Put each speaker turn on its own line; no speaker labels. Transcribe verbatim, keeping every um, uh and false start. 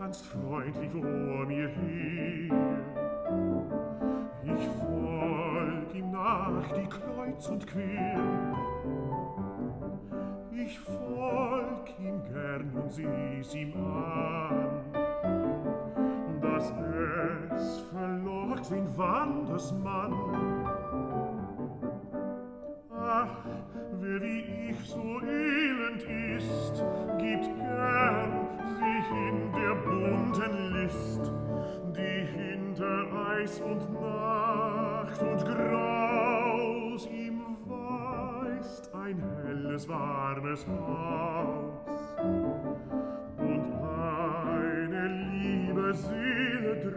tanzt freundlich vor mir her. Ich folg ihm nach, die kreuz und quer. Ich folg ihm gern und seh's ihm an, dass es verlockt wen Wandersmann. Ach, wer wie ich so elend ist, gibt gern sich in der bunten List, die hinter Eis und Nacht und Graus ihm weist ein helles, warmes Haus und eine liebe Seele